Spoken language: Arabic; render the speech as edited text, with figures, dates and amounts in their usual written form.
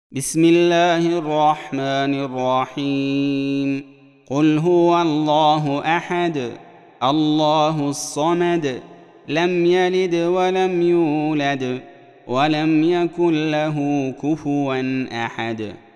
بسم الله الرحمن الرحيم. قل هو الله أحد الله الصمد لم يلد ولم يولد ولم يكن له كفوا أحد.